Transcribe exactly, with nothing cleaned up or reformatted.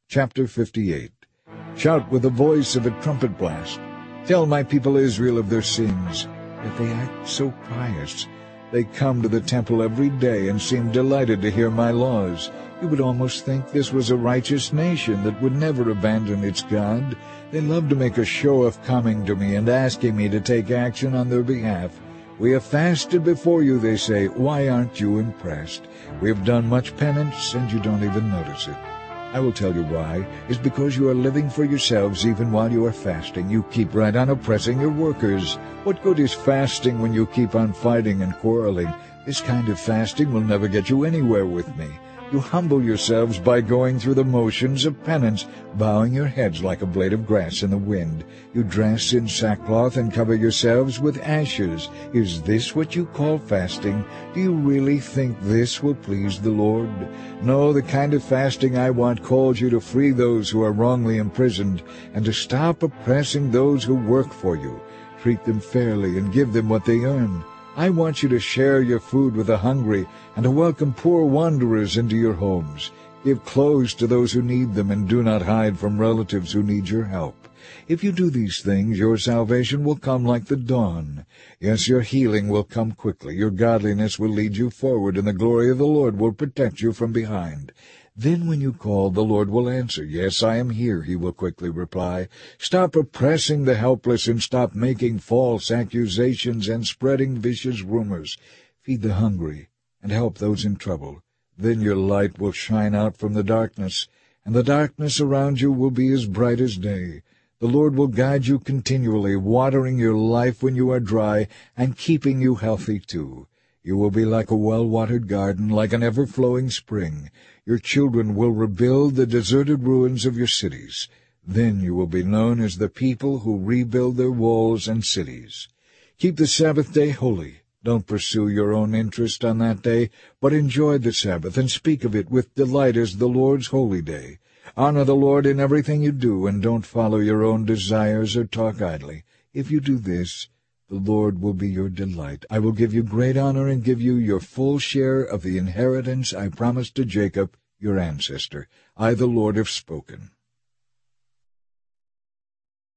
Chapter fifty-eight. Shout with the voice of a trumpet blast. Tell my people Israel of their sins, that they act so pious. They come to the temple every day and seem delighted to hear my laws. You would almost think this was a righteous nation that would never abandon its God. They love to make a show of coming to me and asking me to take action on their behalf. We have fasted before you, they say. Why aren't you impressed? We have done much penance, and you don't even notice it. I will tell you why. It's because you are living for yourselves even while you are fasting. You keep right on oppressing your workers. What good is fasting when you keep on fighting and quarreling? This kind of fasting will never get you anywhere with me. You humble yourselves by going through the motions of penance, bowing your heads like a blade of grass in the wind. You dress in sackcloth and cover yourselves with ashes. Is this what you call fasting? Do you really think this will please the Lord? No, the kind of fasting I want calls you to free those who are wrongly imprisoned and to stop oppressing those who work for you. Treat them fairly and give them what they earn. I want you to share your food with the hungry and to welcome poor wanderers into your homes. Give clothes to those who need them and do not hide from relatives who need your help. If you do these things, your salvation will come like the dawn. Yes, your healing will come quickly. Your godliness will lead you forward, and the glory of the Lord will protect you from behind. Then when you call, the Lord will answer. Yes, I am here, he will quickly reply. Stop oppressing the helpless and stop making false accusations and spreading vicious rumors. Feed the hungry and help those in trouble. Then your light will shine out from the darkness, and the darkness around you will be as bright as day. The Lord will guide you continually, watering your life when you are dry and keeping you healthy too. You will be like a well-watered garden, like an ever-flowing spring. Your children will rebuild the deserted ruins of your cities. Then you will be known as the people who rebuild their walls and cities. Keep the Sabbath day holy. Don't pursue your own interest on that day, but enjoy the Sabbath and speak of it with delight as the Lord's holy day. Honor the Lord in everything you do, and don't follow your own desires or talk idly. If you do this, the Lord will be your delight. I will give you great honor and give you your full share of the inheritance I promised to Jacob, your ancestor. I, the Lord, have spoken.